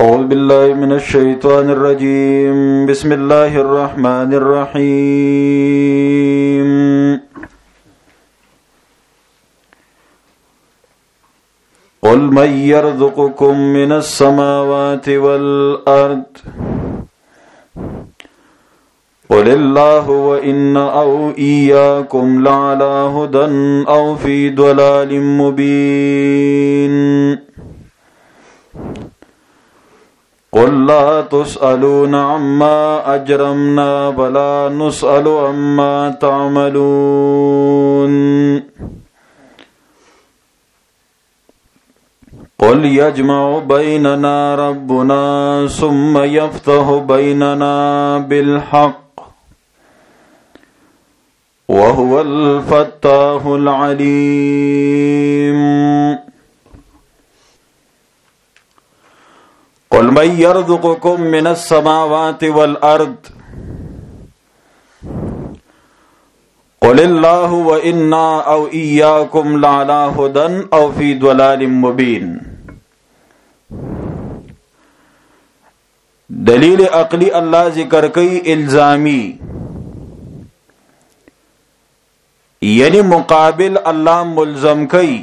أعوذ بالله من الشيطان الرجيم بسم الله الرحمن الرحيم قل من يرزقكم من السماوات والأرض قل الله وإنا أو إياكم لعلى هدى أو في ضلال مبين قل لا تسألون عما أجرمنا ولا نسأل عما تعملون قل يجمع بيننا ربنا ثم يفتح بيننا بالحق وهو الفتاح العليم قل من يرزقكم من السماوات والأرض قل الله وإنا أو إياكم لعلى هدى أو في ضلال مبين دلیل عقلی اللہ ذکر کئی الزامی یعنی مقابل اللہ ملزم کئی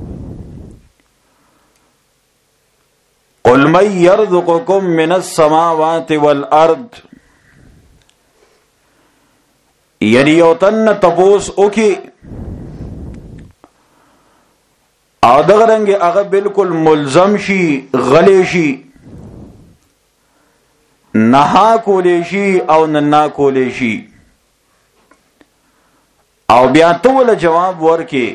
قل من يرزقكم من السماوات والارض یعنی یوتن تپوس اوکی او دغرنگ اغا بالکل ملزم شی غلی شی نہا کولی شی او ننا کولی شی او بیا طول جواب ورکی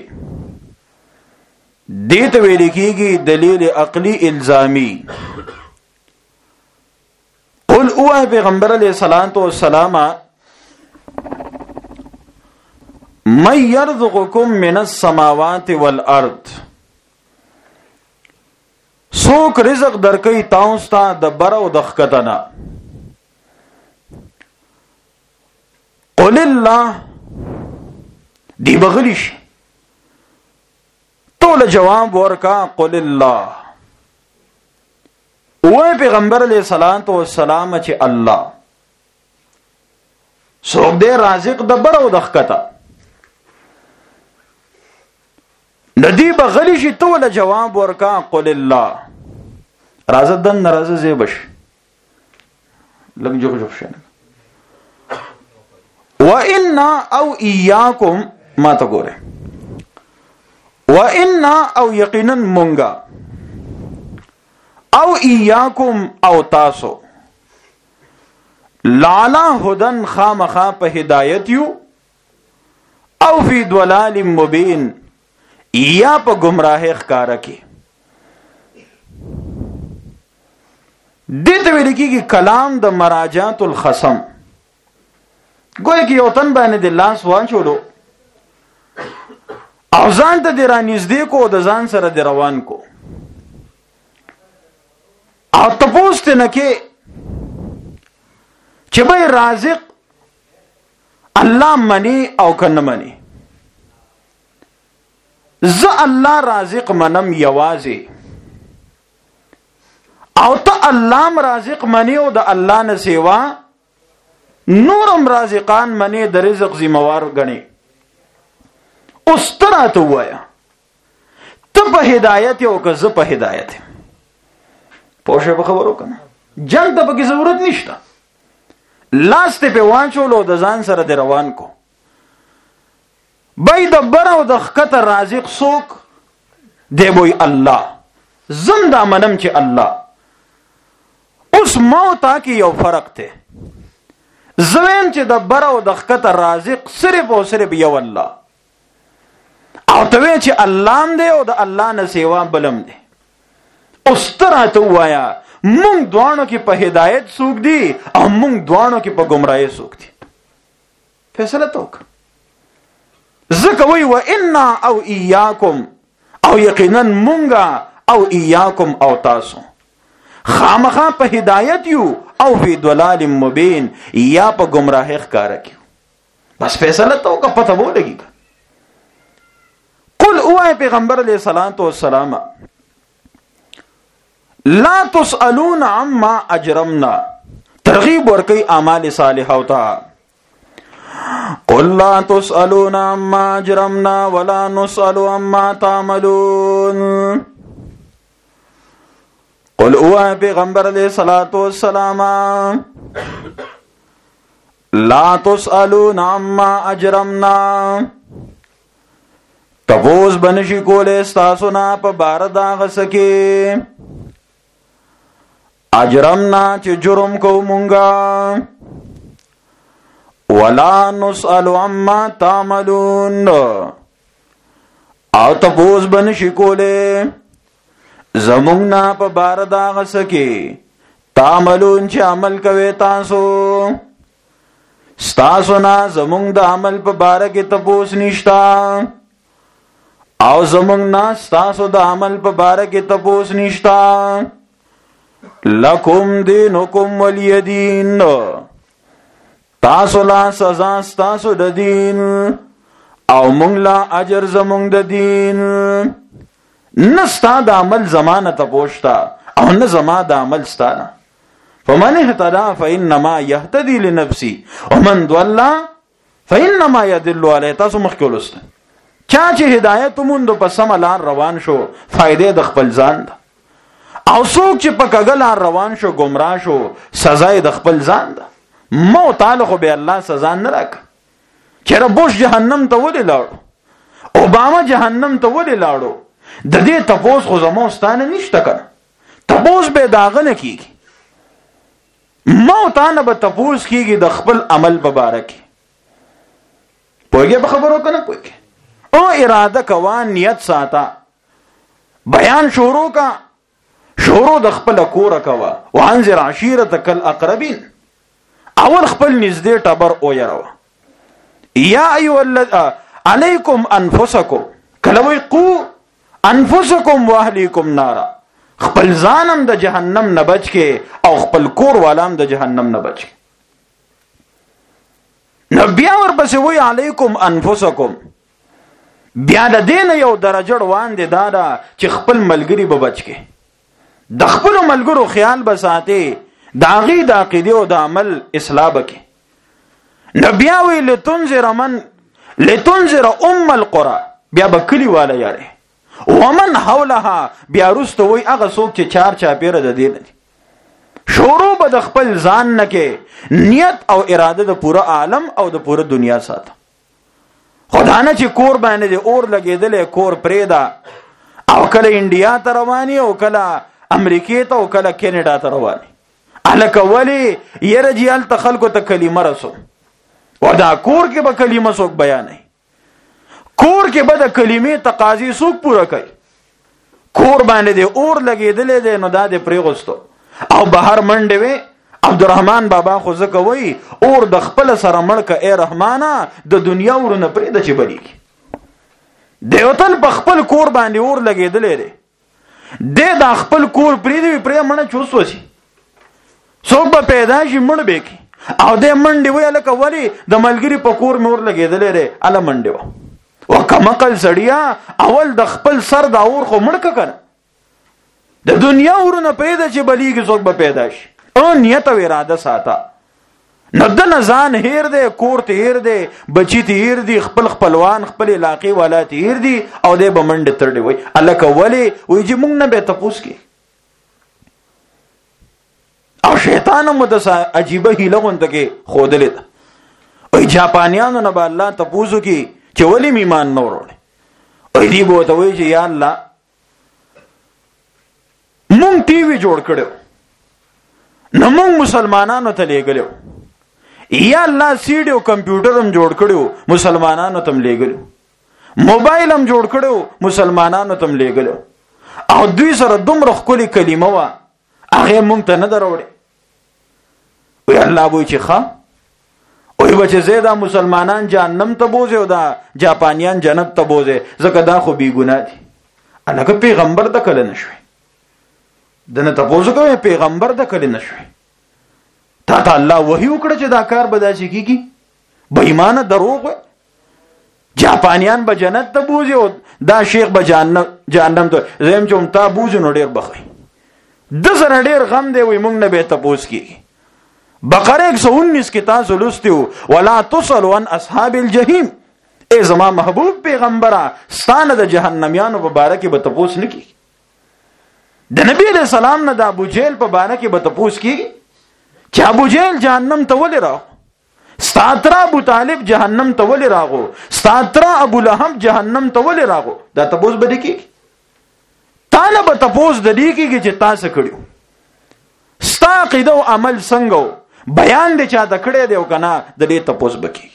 دیت ویلی کی گی دلیل عقلی الزامی قل اوہ پیغمبر علیہ السلام من یرزقکم من السماوات والارض سوک رزق درکئی تاؤستا دبر و دخکتنا قل اللہ دی بغلیش طول جواب ورکا قل اللہ اوہ پیغمبر علیہ السلام چی اللہ سوک دے رازق دبر و دخکتا ندی بغلیشی طول جواب ورکا قل اللہ رازت دن نرازت زیبش لگ جو شنگ وَإِنَّا أَوْ إِيَّاكُمْ ما تگورے وَإِنَّا أَوْ يَقِنًا مُنگا أَوْ إِيَّاكُمْ أَوْ تاسو لَعَلَى هُدًى خامخا پا ہدایت یو أَوْ فِي ضَلَالٍ مُبِينٍ یا پا گمراہ اخکارا کی دیتا وی لکی کی کلام دا مراجات الخصم گوئے کی یوتن بین دلان سوان چھوڑو او ځان ته دی را نږدې کو د ځان سره دی روان کو او تپوس ته نه کې چې به رازق الله منی او کنه منی ز الله رازق منم یوازې او ته الله رازق منی او د الله نه سیوا نورم رازقان منی د رزق ذمہوار غنی اوس تراته وایا ته په هدایت او که زه په هدایت پوښه په خبرو کنه جنگ ته پکې ضرورت نشته لاس ته په وانچولو د ځان سره د روان کو بای د بر او د خطر رازق سوک دی وای الله زنده منم چې الله اوس موتا کې یو فرق ته زویم چې د بر او د خطر رازق صرف او صرف یو الله او توی چې الله دې او د الله نه سیوا بلم دې اوس تراته وایا مونږ دوانو کې په هدایت سوق دي او مونږ دوانو کې په گمراهی سوق دي فیصله توک زکه وی و انا او ایاکم او یقینا مونږه او ایاکم او تاسو خامخا په هدایت یو او فی ضلال مبین یا په گمراهی ښکارا کیو بس فیصله توک پته وو لګی قل اوه پیغمبر علیہ السلام لا تسألون عما اجرمنا، ترغیب ورکی اعمال صالحہ ہوتا. قل لا تسألون عما اجرمنا ولا نسأل عما تعملون. قل اوہ پیغمبر علیہ الصلوۃ والسلام لا تسألون عما اجرمنا، تپوس بنشی کولے ستاسونا پا بارد آغا سکے اجرمنا چی جرم کو منگا، ولا نسأل عما تعملون، او تپوس بنشی کولے زمونگنا پا بارد آغا سکے تعملون چی عمل کوے تاسو، ستاسونا زمونگ دا عمل پا بارکی تپوس نشتا، او زمونگ نا ستاسو دا عمل پا بارکی تپوس نشتا. لکم دینکم ولی دین، تاسو لا سزا ستاسو دا دین، او مونگ لا اجر زمونگ دا دین. نستا دا عمل زمان تپوشتا او نزما دا عمل ستانا. فمن اهتدى فإنما يهتدي لنفسي ومن ضل فإنما يضل عليه. تاسو مخکولست چا چې هدایت موندو په سم لار روان شو فائدې د خپل ځان ده، او څوک چې په کږه لار روان شو گمراه شو سزا د خپل ځان ده. مو تعالی خو به الله سزا نه راک. چیرې بوش جهنم ته ولې لاړو، اوباما جهنم ته ولې لاړو، د دې تپوس خو زمو ستانه نشته کنه. تپوس به داغه نه کیږي، مو تعالی به تپوس کیږي د خپل عمل په باره کې. پوهیږئ په خبرو کنه پوهیږئ. او اراده کوا، نیت ساته، بیان شروع کا، شروع د خپل کور کوا. وانذر عشیرتک الاقربین، اول خپل نږدې ټبر او يروا. یا ایها الذین علیکم انفسکم، کله وی قو انفسکم واهلیکم نارا، خپل ځانم د جهنم نه بچ کې او خپل کور والام د جهنم نه بچ کې. نو بیا ورپسې وی علیکم انفسکم، بیا د دین یو درجه روان دي دا چې خپل ملګری به بچ کې، د خپل ملګرو خیال به ساتي، د هغې د عقیدې او د عمل اصلاح به کې. نو بیا وی لتنذر ام القرى، بیا به کلي والا یاري، ومن حولها، بیا وروسته وی هغه څوک چې چار چاپیره د دې نه دي. شروع به د خپل ځان نه کې نیت او اراده د پوره عالم او د پوره دنیا ساته. خدانه چې کور باندې د اور لګېدلې کور پرېدا، او کله انډیا ته رواني او کله امریکې ته او کله کینیډا ته رواني. الکه ولی یره جی هلته خلکو ته کلمه رسو، و دا کور کې به کلمه څوک بیانوي، کور کې به د کلمې تقاضي څوک پوره کوي. کور باندې د اور لګېدلې دی نو دا د پرېغوستو او بهر منډې وې. عبدالرحمن بابا خو ځکه وایي اور د خپل سره مړ که ای رحمانه، د دنیا ورونه پرېږده چې بلیږي. د وطن په خپل کور باندې اور لګېدلی دی، دی دا خپل کور پرېږدي پرې مړه چوس وشي، څوک به پیدا شي مړ به کړي، او دی منډې وایي هلکه ولې د ملګري په کور مې اور لګېدلی دی هله منډې وه. و کمقل سړیا، اول د خپل سر دا اور خو مړ که کنه، د دنیا ورونه پرېږده چې بلیږي څوک به پیدا شي. او نیت او اراده ساته. نو دنه ځان هیر دی، کور ته هیر دی، بچی ته هیر دی، خپل خپلوان خپل علاقې والا ته هیر دی، او دی به منډې ترډې وایي هلکه ولې، وایي چې موږ نه به تپوس کې. او شیطان هم ورته عجیبه هیله غونته کې ښودلې ده. وایي جاپانیانو نه به الله تپوس وکړي چې ولې مې ایمان نه وروړی. وایي دی به ورته وایي چې یا الله مونږ ټي وي جوړ کړی، نو مونږ مسلمانانو ته لیږلی، یا الله سیډ او کمپیوټر هم جوړ کړی، مسلمانانو ته هم لیږلی، موبایل هم جوړ کړی، مسلمانانو ته هم لیږلی، او دوی سره دومره ښکلې کلمه وه هغې مونږ ته نه ده راوړې. وی الله وایي چې ښه، وی به چې زه دا مسلمانان جهنم ته بوځې او دا جاپانیان جنت ته بوځې، ځکه دا خو بېګناه دي. هلکه پیغمبر د کله نه شوې، دنه تپوسو کوي پیغمبر د کله نه شوې، تا ته الله وحی وکړه چې دا کار به داسې کېږي؟ بې ایمانه دروغ وی. جاپانیان به جنت ته بوځي او دا شیخ به جهنم ته. زه یم چې تا بوځي نو ډېر بخی، د زره ډیر غم دی وي مونږ نه به تپوس کیږي. بقره 119 کې تاسو لوستیو ولا تسألوا عن اصحاب الجحیم. ای زما محبوب پیغمبره ستانه د جهنميانو په باره کې به تپوس نه کیږي. د نبی علیہ السلام نه د ابو جهل په باره کې به تپوس کیږي چې ابو جهل جهنم ته ولې راغو، ستاترا ابو طالب جهنم ته ولې راغو، ستاترا ابو لهب جهنم ته ولې راغو. دا تپوس به کیږي. تاله به تپوس د دې کېږي چې تاسو کړیو، ستا عقیده او عمل څنګه بیان دې چا د کړې دی او کنه د دې تپوس بکی.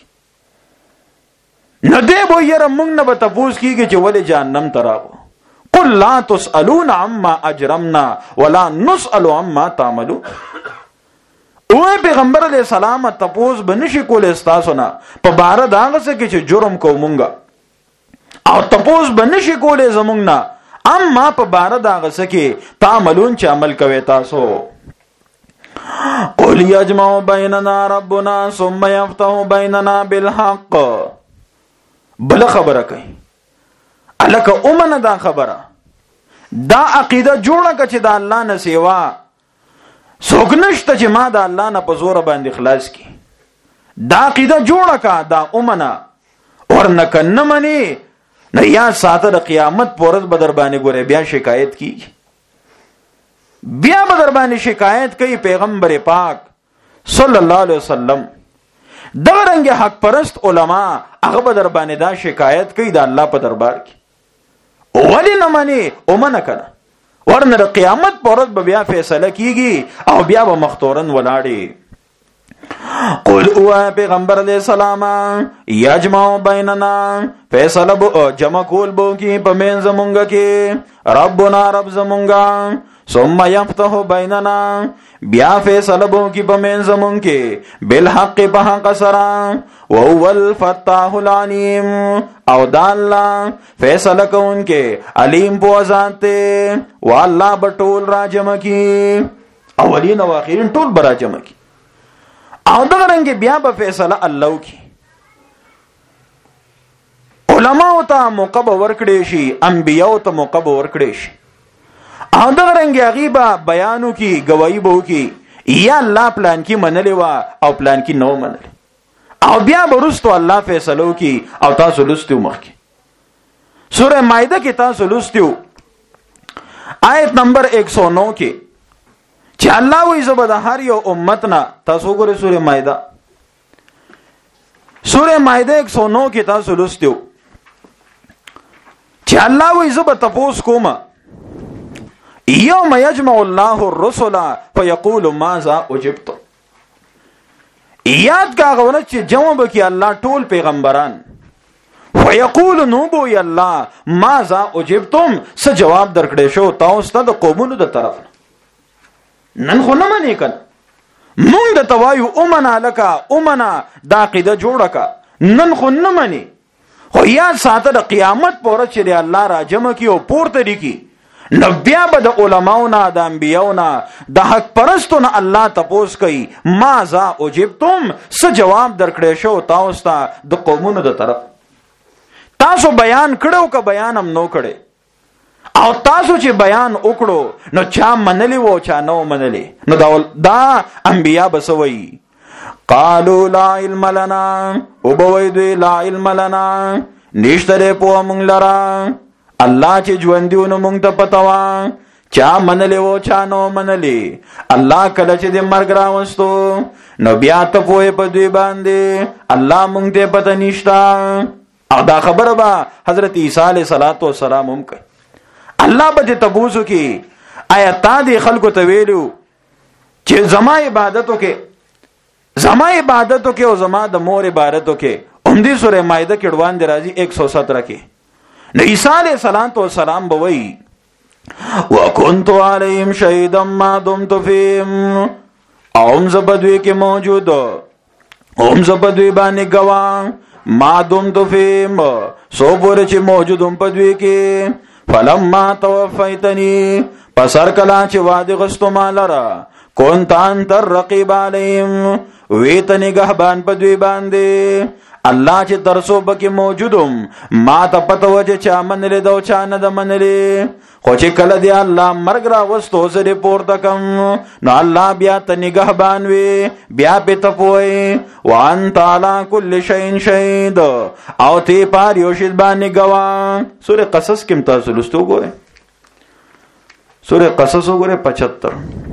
نو دې به یره موږ نه به تپوس کیږي چې ولې جهنم ته راغو. قل لا تسألون عما اجرمنا ولا نسأل عما تعملون. او پیغمبر علیہ السلام تپوس بنشي کول استاسونه په بار داغه څه کې چې جرم کو مونږه، او تپوس بنشي کول زمونږ نه اما په بار داغه څه کې تعملون چې عمل کوي تاسو. قل یجمع بیننا ربنا ثم یفتح بیننا بالحق. بل خبره کوي الکه اومنه دا خبره دا عقیده جوړه کړه چې د الله نه سیوا څوک نشته چې ما د الله نه په زور باندې خلاص کی. دا عقیده جوړه کړه دا اومنه ورنکه نه مني نه یا ساته د قیامت پورز بدر باندې ګوره بیا شکایت کی، بیا بدر باندې شکایت کوي پیغمبر پاک صلی الله علیه وسلم. دا رنګ حق پرست علما هغه بدر باندې دا شکایت کوي د الله په دربار کې. ولی نه مانی او منه کنه ورنه د قیامت پورز به بیا فیصله کیږي او بیا به مختورن ولاړي. قل او پیغمبر علیہ السلام یجمع بیننا فیصله بو جمع کول بو کی په من زمونږ کې ربنا رب زمونږ ثم یفتح بیننا بیا فیصله بو کی په من زمونږ کې بالحق په حق سره وهو الفتاح العلیم او دا الله فیصله کوونکې علیم په ذات ته والله بټول راجم کی اولین او اخرین ټول براجم کی او دا رنګ بیا به فیصله الله کی. علماء ته موقع ورکړي شي، انبیاء ته موقع ورکړي شي او دا رنګ غیبه بیانو کی گواہی بو کی یا الله پلان کی منلې وا او پلان کی نو منلې او بیا ورستو الله فیصلو کی او تاسو لستیو مخکي. سوره مائده کې تاسو لستیو آیت نمبر 109 کې چې الله وی زبد هر یو امتنا. تاسو ګورئ سوره مائده، سوره مائده 109 کې تاسو لستیو چې الله وی زبد تپوس کومه یوم یجمع الله الرسل فیقول ماذا اجبتم. یاد کا غوړه چې جمع بکی الله ټول پیغمبران فیقول نو بو الله ماذا اجبتم څه جواب درکړې شو تاسو ته د قومونو د طرف. نن خو نه منې کړه مونږ د توایو اومنا لکا اومنا دا عقیده جوړه کا نن خو نه منې خو یاد ساته د قیامت پورې چې الله را جمع کی او پورته دی کی نو بیا به د علماونا د انبیاونا د حق پرستونه الله تپوس کوي ماذا اجبتم څه جواب درکړې شو تاسو ته د قومونو د طرف. تاسو بیان کړو که بیان هم نو کړي او تاسو چې بیان وکړو نو چا منلی وو چا نو منلی نو دا انبیا بسوي قالوا لا علم لنا او بوي لا علم لنا نشتره په مونږ لرا. الله چې ژوندونه مونږ ته پتاوا چا منلی وو چا نو منلی. الله کله چې د مرګ راوستو نو بیا ته پوهه په دوی باندې الله مونږ ته پته نشتا. او دا خبره به حضرت عیسی علیه السلام هم کوي. الله به تبوسو کی آیا تا دې خلکو ته ویلو چې زما عبادتو کې او زما د مور عبادتو کې هم دې سوره مائده کې ډوان دی راځي 117 کې نو عیسی علیہ السلام بوي وکنت علیهم شهیدا ما دمت فیهم اوم زبدوی کې موجود اوم زبدوی باندې گواه ما دمت فیهم سو پورې چې موجودم په دوی کې فلما توفیتنی پسر کلا چې وعده غستو مالرا كنت انت الرقیب علیهم ویت نگهبان په دوی باندې الله چې ترسو بکی موجودم ما ته پته و چې چا منلی دو چا نه د منلی خو چې کله دی الله مرګ را وستو زه پورته کم نو الله بیا ته نگهبان وي بیا په تپوي وانت علی کل شیء شهید او ته پار یو شی باندې گواه. سورہ قصص کې تاسو لستو ګوره سورہ قصص وګوره 75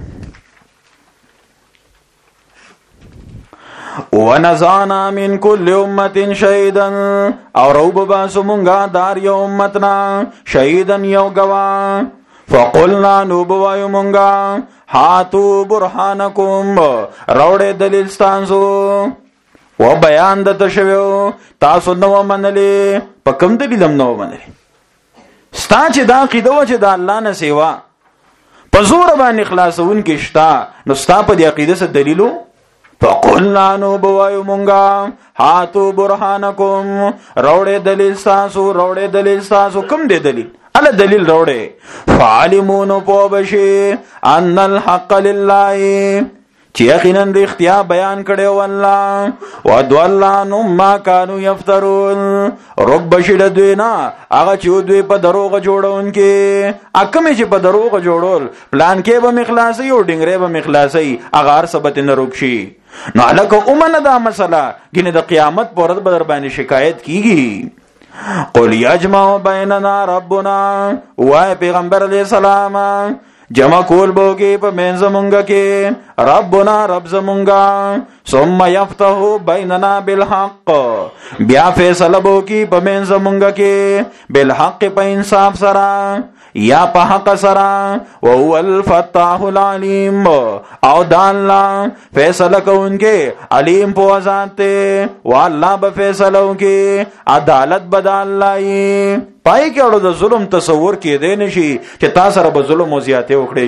ونزعنا من كل امه شهيدا او روب باسو مونږه دار یو امتنا شهيدا یو گواه فقلنا نوبوایو مونږه هاتو برهانکم روړې دلیل ستاسو و بیان د تشویو تاسو نو منلې په کوم دلیل نو منلې ستا چې دا عقیده و چې د الله نه سیوا په زور باندې خلاصون کې شتا نو ستا په دې عقیده څه دلیلو فقلنا نو بوایو مونږه هاتو برهانکم روړې دلیل تاسو کوم دی دلیل ال دلیل روړې فعلمون پوبشي ان الحق لله چې یقینا اختیا بیان کړي والله ودوالله ما كانوا يفترون رب بشل دوینا هغه چې دوی په دروغ جوړون کې اکمه چې په دروغ جوړول پلان کې به مخلاصي او ډنګره به مخلاصي هغه هر سبت نه روکشي نو الکه اومنه دا مسله ګینه د قیامت پر ورځ بدر باندې شکایت کیږي قل یجمع بیننا ربنا وای پیغمبر علیہ السلام جمع کول بوگی پا مین زمونگا کی ربنا رب زمونگا ثم یفتح بیننا بالحق بیا فیصل بوگی پا مین زمونگا کی بالحق پا انصاف سرا یا پا حق سرا وهو الفتاح العلیم او داللہ فیصل کون کے علیم پو ازانتے واللہ بفیصلوں کی عدالت بداللہی پای کې اړو د ظلم تصور کې دی نشي چې تاسو سره به ظلم او زیاته وکړي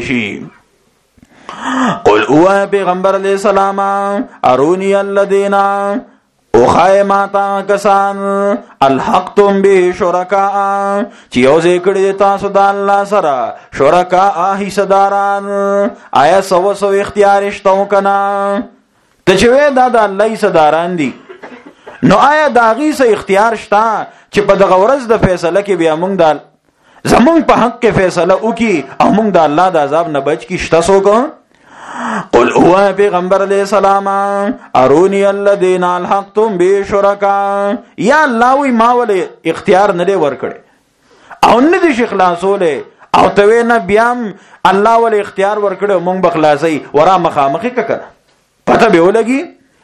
شي قل او پیغمبر علیہ السلام ارونی الذین او خایماتا کسان الحقتم به شرکاء چې یو ذکر تاسو د الله سره شرکاء حصداران آیا سو اختیار شتو کنا ته چې دا د الله حصداران دي نو آیا داغي سه اختیار شتا چې په دغه ورځ د فیصله کې بیا موږ د زمونږ په حق کې فیصله وکي او موږ د الله د عذاب نه بچ کی شتا سوګ قل هو پیغمبر علیہ السلام ارونی الذین الحقتم بشرکاء یا الله وی ما ول اختیار نه دی ورکړي او نه دي خلاصوله او ته نه بیا الله ول اختیار ورکړي موږ بخلاصي ورا مخامخي کړه پته به ولګي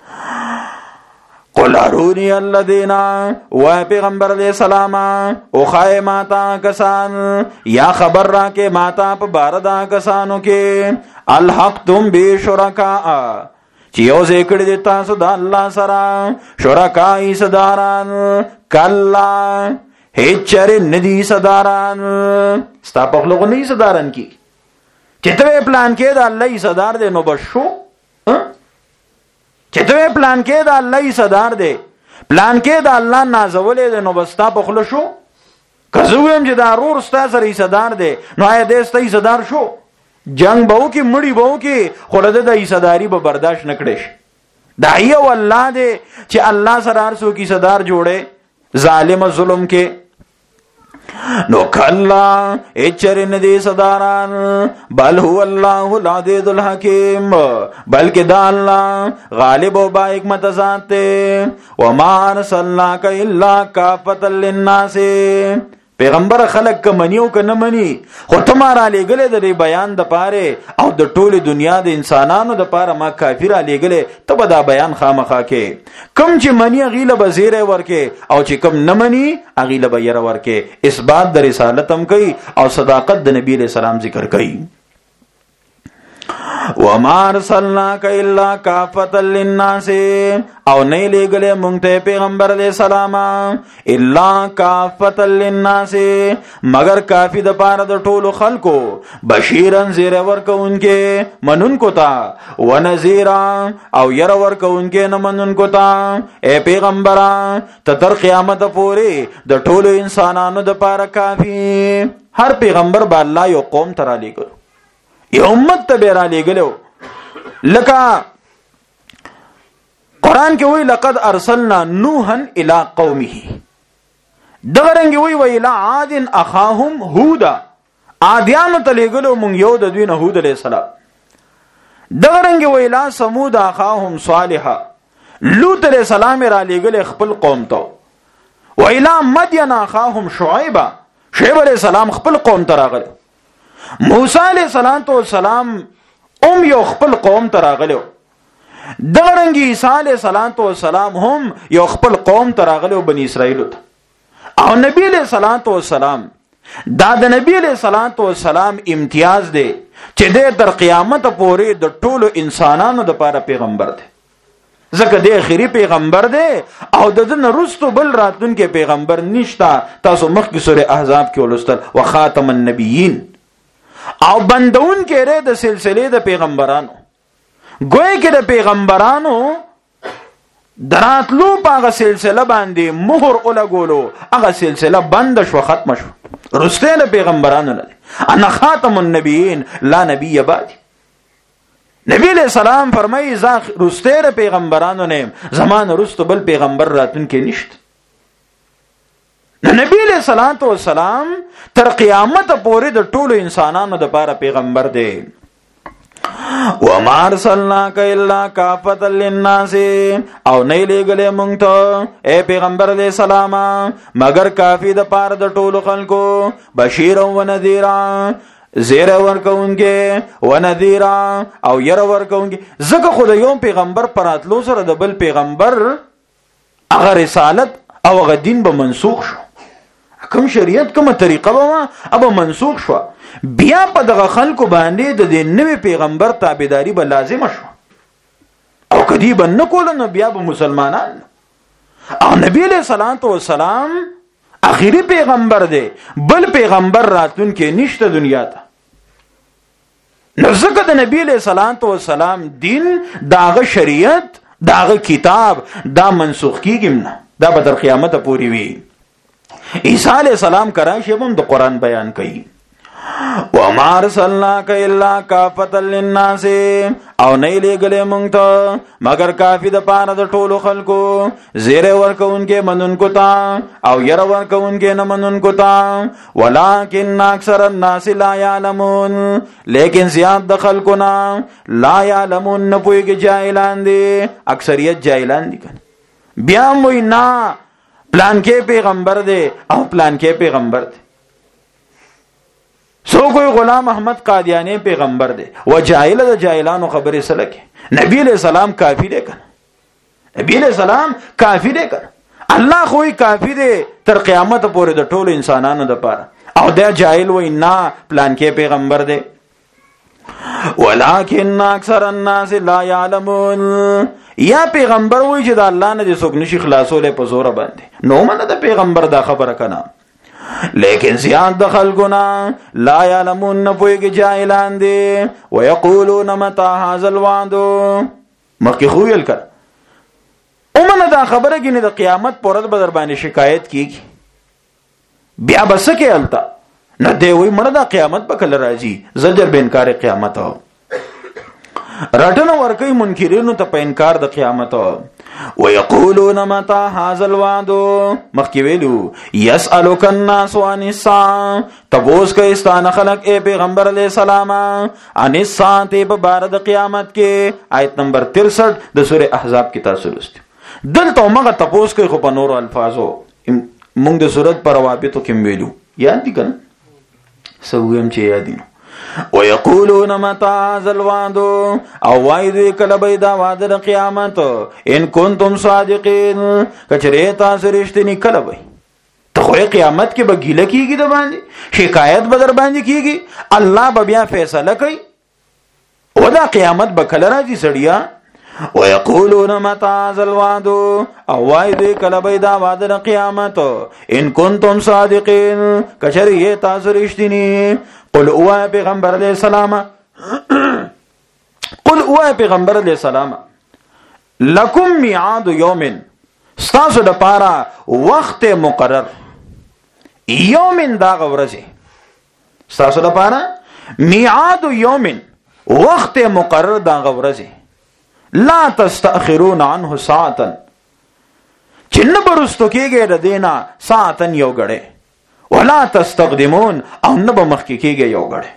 قل ارونی الذین و پیغمبر علیہ السلام او خای ماتا کسان یا خبر را کے ماتا پا باردا کسانو کے الحقتم بی شرکاء چیو ذکر دیتا سدا اللہ سرا شرکائی صداران کلا ہیچر ندی صداران ستا پخلقو نہیں صداران کی چتوے پلان کے دا اللہ صدار دے نو بشو چې ته پلان کې دا الله صدر دی پلان کې دا الله نازولې دی نو بستا په خلو شو کزویم چې دا رور ستا سره صدر دی نو آیا دې ستا صدر شو جنگ بهو کې مړی بهو کې خلده د صداري به برداشت نکړي دا یو الله دی چې الله سره هر څوک صدر جوړه ظالم ظلم کې نو کلا اچرن دی صداران بل هو الله العزیز الحکیم بلکہ دا اللہ غالب و با حکمت ذات تے وما ارسلناک الا کافۃ للناس پیغمبر خلق ک منیو ک نه منی خو تمہارا لګل د بیان د پاره او د ټوله دنیا د انسانانو د پاره ما کافر لګل ته دا بیان خامخا کې کم چې منی غیله بزیره ورکه او چې کم نه منی غیله بیر ورکه اثبات د رسالت هم کوي او صداقت د نبی علیہ السلام ذکر کوي وما ارسلناک الا کافۃ للناس او نه لګلې مونږ ته پیغمبر علیہ السلام الا کافۃ للناس مگر کافی د پاره د ټولو خلکو بشیرن زیر ورکوونکې منونکو تا ونذیرا او ير ورکوونکې نه منونکو تا اے پیغمبر ته تر قیامت پورې د ټولو انسانانو د پاره کافی هر پیغمبر با الله یو قوم ترا لګل یو امت ته بیره لګلو لکه قران کې وی لقد ارسلنا نوحا الى قومه، دغرنګ وی الى عاد اخاهم هودا، عادیانو ته لېږلو مونږ یو د دوی نه هود علیه السلام. دغرنګ وی الى ثمود اخاهم صالحا، لوط علیہ السلام را لېږل خپل قوم ته. وإلى مدين اخاهم شعيبا، شعیب علیہ السلام خپل قوم ته راغلی. موسی علیہ السلام یو خپل قوم ته راغلی. دغرنګ عیسی علیہ السلام هم یو خپل قوم ته راغلی بنی اسرائیل ته. او نبی علیہ السلام دا د نبی علیہ السلام امتیاز دی چې د تر قیامت پورې د ټولو انسانانو د پاره پیغمبر دی. ځکه د اخیری پیغمبر دی او د دې نرستو بل راتلونکي پیغمبر نشتا. تاسو مخکې سورې احزاب کې ولستل وخاتم النبیین، او بندون کې ره د سلسله د پیغمبرانو. ګویا کې د پیغمبرانو دراتلو په سلسله باندې مهر ولګولو، هغه سلسله بند شو، ختم شو. رسته د پیغمبرانو نه انا خاتم النبیین لا نبی بعد. نبی علیہ السلام فرمایي ز رسته د پیغمبرانو نه زمان رستو بل پیغمبر راتون کې نشته. نبی علیہ السلام تر قیامت پورې د ټولو انسانانو د لپاره پیغمبر دی. وما ارسلناک الا کافۃ للناس، او نه لېږلې مونږ ته اے پیغمبر علیہ السلام مگر کافی د پاره د ټولو خلکو، بشیر و نذیر، زیر ورکونکې و نذیر او ير ورکونکې. ځکه خو د یو پیغمبر پراتلو سره د بل پیغمبر هغه رسالت او هغه دین به منسوخ شو، کوم شریعت کوم طریقه به اب منسوخ شو. بیا په دغه خلکو باندې د دې نوې پیغمبر تابعداري به لازم شو، او کدی به نه کول نو بیا به مسلمانان. او نبی علیہ السلام اخیری پیغمبر دی، بل پیغمبر راتون کې نشته دنیا ته. نو ځکه د نبی علیہ السلام دین داغه شریعت داغه کتاب دا منسوخ کیږي نه، دا به تر قیامت پورې وي. عیسی علیہ السلام کراشي هم د قران بیان کوي. وما ارسلناک الا کافۃ للناس، او نه لېږلې مونږ ته مگر کافی د پاره د ټولو خلکو، زیر ورکوونکې منونکو ته او ير ورکوونکې نه منونکو ته. ولکن اکثر الناس لا يعلمون، لیکن زیات د خلکو نه لا يعلمون، نه پوهېږي، جاهلان دي، اکثریت جاهلان دي. بیا موي نه پلان کې پیغمبر دی او پلان کې پیغمبر دی. سو کوئی غلام احمد قادیانی پیغمبر دی و جاہل د جاہلانو خبرې سره کې. نبی علیہ السلام کافی دی کنه، نبی علیہ السلام کافی دی کنه. الله خوې کافی دی تر قیامت پورې د ټولو انسانانو د پاره، او دا جاهل وای نه پلان کې پیغمبر دی. ولکن اکثر الناس لا يعلمون، یا پیغمبر وای چې د الله نه د څوک نشي خلاصولې په زور باندې، نو منه د پیغمبر دا خبره کنه. لیکن زیاد د خلقنا لا يعلمون، نپوئے جاہلان دے. ويقولون متى هذا الوعد، مخی خویل کر امن دا خبره کی نه د قیامت پرد بدر باندې شکایت کیږي، بیا بس کې التا نه دی وای مړه دا قیامت په کله راځي. زجر به انکار قیامت او رټنه ورکی منکرینو ته په انکار د قیامت. ويقولون متى هذا الوعد، مخکی ویلو يسألك الناس عن الساعه، تبوس کوي ستانه خلق اے پیغمبر علیہ السلام عن الساعه په بار د قیامت کې. آیت نمبر 63 د سوره احزاب کې تاسو لوست. دلته موږ تبوس کوي خو په نورو الفاظو، موږ د سورۃ پر روابطو کې ویلو، یاد دي کنه سویم چې یاد دي. ويقولون متى هذا الوعد، او وایي کله به دا وعده د قیامت، ان کنتم صادقین، کچره تاسو رښتینی کله وي. ته خو قیامت کې به ګیله کیږي د باندې، شکایت به در باندې کیږي، الله به بیا فیصله کوي. و دا قیامت به کله راځي سړیا. ويقولون متى هذا الوعد، او وایي کله به دا وعده د قیامت، ان کنتم صادقین، کچره تاسو رښتینی. قل اوه پیغمبر علیہ السلام، قل اوه پیغمبر علیہ السلام، لکم میعاد یوم، ستاسو د پاره وخت مقرر، یوم دا ورځي، ستاسو د پاره میعاد یوم، وخت مقرر دا ورځي. لا تستأخرون عنه ساعتا، چې نه برستو کېږي د دینا ساعتن یو غړی، ولا تستقدمون او نه به مخکې کېږي یو غړی.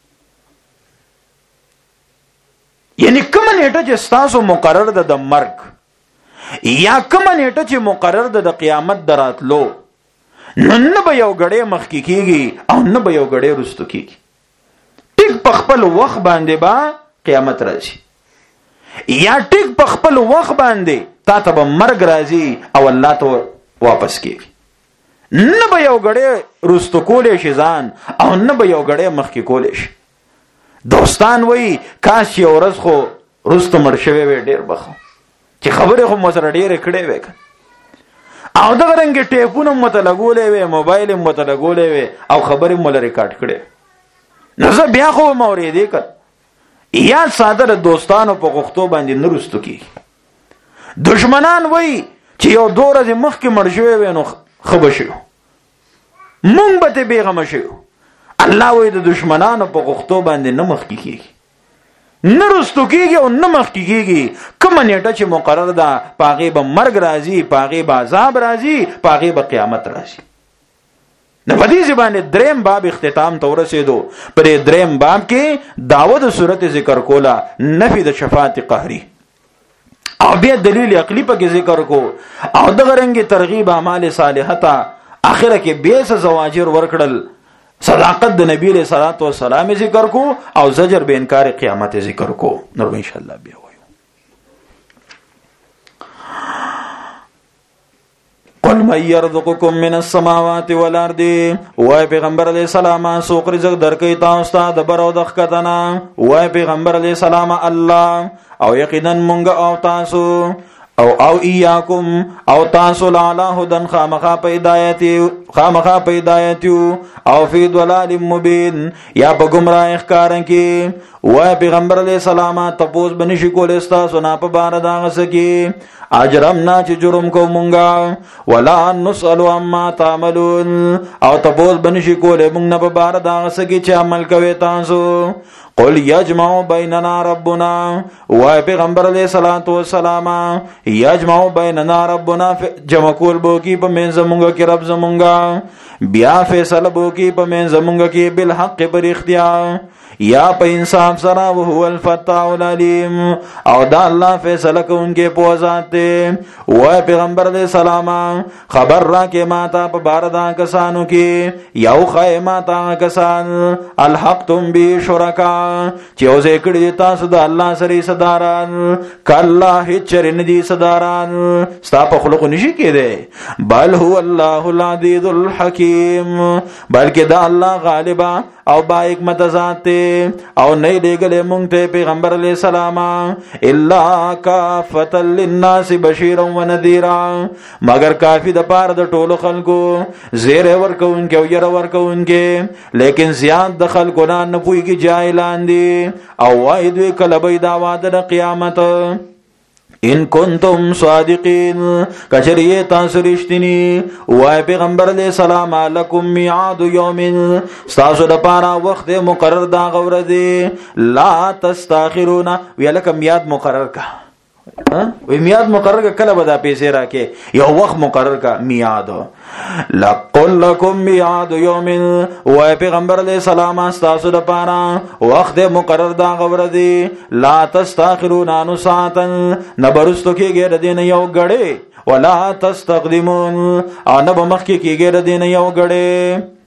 یعنی کوم نیټه چې ستاسو مقرر ده د مرګ یا کوم نیټه چې مقرر ده د قیامت دراتلو، نه به یو غړی مخکې کېږي او نه به یو غړی رستو کېږي. ټیک په خپل وخت باندې با قیامت راځي، یا ټیک په خپل وخت باندې تا ته به مرګ راځي او الله ته واپس کېږي. نه به یو غړی رستو کولی شي ځان او نه به یو غړی مخکې کولی شي. دوستان وایي کاش یو ورځ خو رستو مړ شوی وی ډېر بخو، چې خبرې خو مو سره ډېرې کړې وې او دغه رنګې ټیپونه مو ته لګولی وې، موبایل مو ته لګولی وې او خبرې مو له ریکارډ کړې. نو زه بیا خو به مو اورېدې که یاد ساده د دوستانو په غوښتو باندې نه رستو کېږي. دشمنان وایي چې یو 2 ورځې مخکې مړ شوی وی نو ښه به شو، مونږ به ترې بېغمه شو. الله وایي د دشمنانو په غوښتو باندې نه مخکې کېږي، نه رستو کېږي او نه مخکې کېږي. کومه نیټه چې مقرر ده په هغې به مرګ راځي، په هغې به عذاب راځي، په هغې به قیامت راځي. نو په دې باندې دریم باب اختتام ته ورسېدو. په دې دریم باب کې دعوه د صورت ذکر کوله، نفي د شفاعت قهري او بیا دلیل عقلی پکې ذکر کو او دغه رنګ ترغیب اعمال صالحه ته اخره کې بیا څه زواجر ورکړل. صداقت د نبی علیہ الصلوۃ والسلام ذکر کو او زجر به انکار قیامت ذکر کو. نور ان شاء الله بیا وایو. قل من يرزقكم من السماوات والارض، وای پیغمبر علیہ السلام سوق رزق درکې تاسو ته د بر او د ښکتنه. وای پیغمبر علیہ السلام الله او یقینا مونږ او تاسو او ایاکم او تاسو لاله هدن خامخا پیدایتیو او فی ضلال مبین یا په گمراه ښکارن کې. وای پیغمبر علیہ السلام تپوس بنشي کول استاسو نه په بار دا غسکی اجرمنا چې جرم کو مونږه، ولا نسأل عما تعملون او تپوس بنشي کول مونږ نه په بار دا غسکی چې عمل کوي تاسو. قل یجمع بیننا ربنا، وای پیغمبر علیہ الصلوۃ والسلام یجمع بیننا ربنا، جمع کول بو کی په من زمونږه کې رب زمونږه، بیا فیصله بو کی په من زمونږه کې بالحق پر اختیار یا په انصاف سره، او هو الفتاح العلیم او دا الله فیصله کوونکی په ذات دی. وای پیغمبر علیہ السلام خبر را کې ماته په بار دا کسانو کې یو خای ماته کسان الحقتم بی شرکا چې او ذکر تاسو د الله سره صداران، کله هیڅ چرن دي صداران ستا په خلق نشي کېده. بل هو الله العزیز الحکیم، بلکې دا الله غالبا او با حکمت ذات او نه لګلې مونږ ته پیغمبر علیہ السلام الا کافتا للناس بشیرا ونذیرا، مگر کافی د پاره د ټولو خلکو زیر ورکوونکې او ير ورکوونکې. لیکن زیات د خلکو نه پوهیږي جاهلان دي او وای دوی کله به دا وعده د قیامت. ان کنتم صادقین، کچریه تاسو رښتینی. وای پیغمبر علیہ السلام لکم میعاد یوم، تاسو د پاره وخت مقرر دا غوړه دی. لا تستاخرون، ویلکه میاد مقرر کا وی میاد مقرر کله به دا پیسې راکې، یو وخت مقرر کا میاد. لقل لکم میاد یوم، وای پیغمبر علیہ السلام تاسو د پاره وخت مقرر دا غوړه دی. لا تستاخرون عنه ساعتا، نبرستو کېږي د دین یو غړې، ولا تستقدمون او نه به مخکې کېږي د دین یو غړې.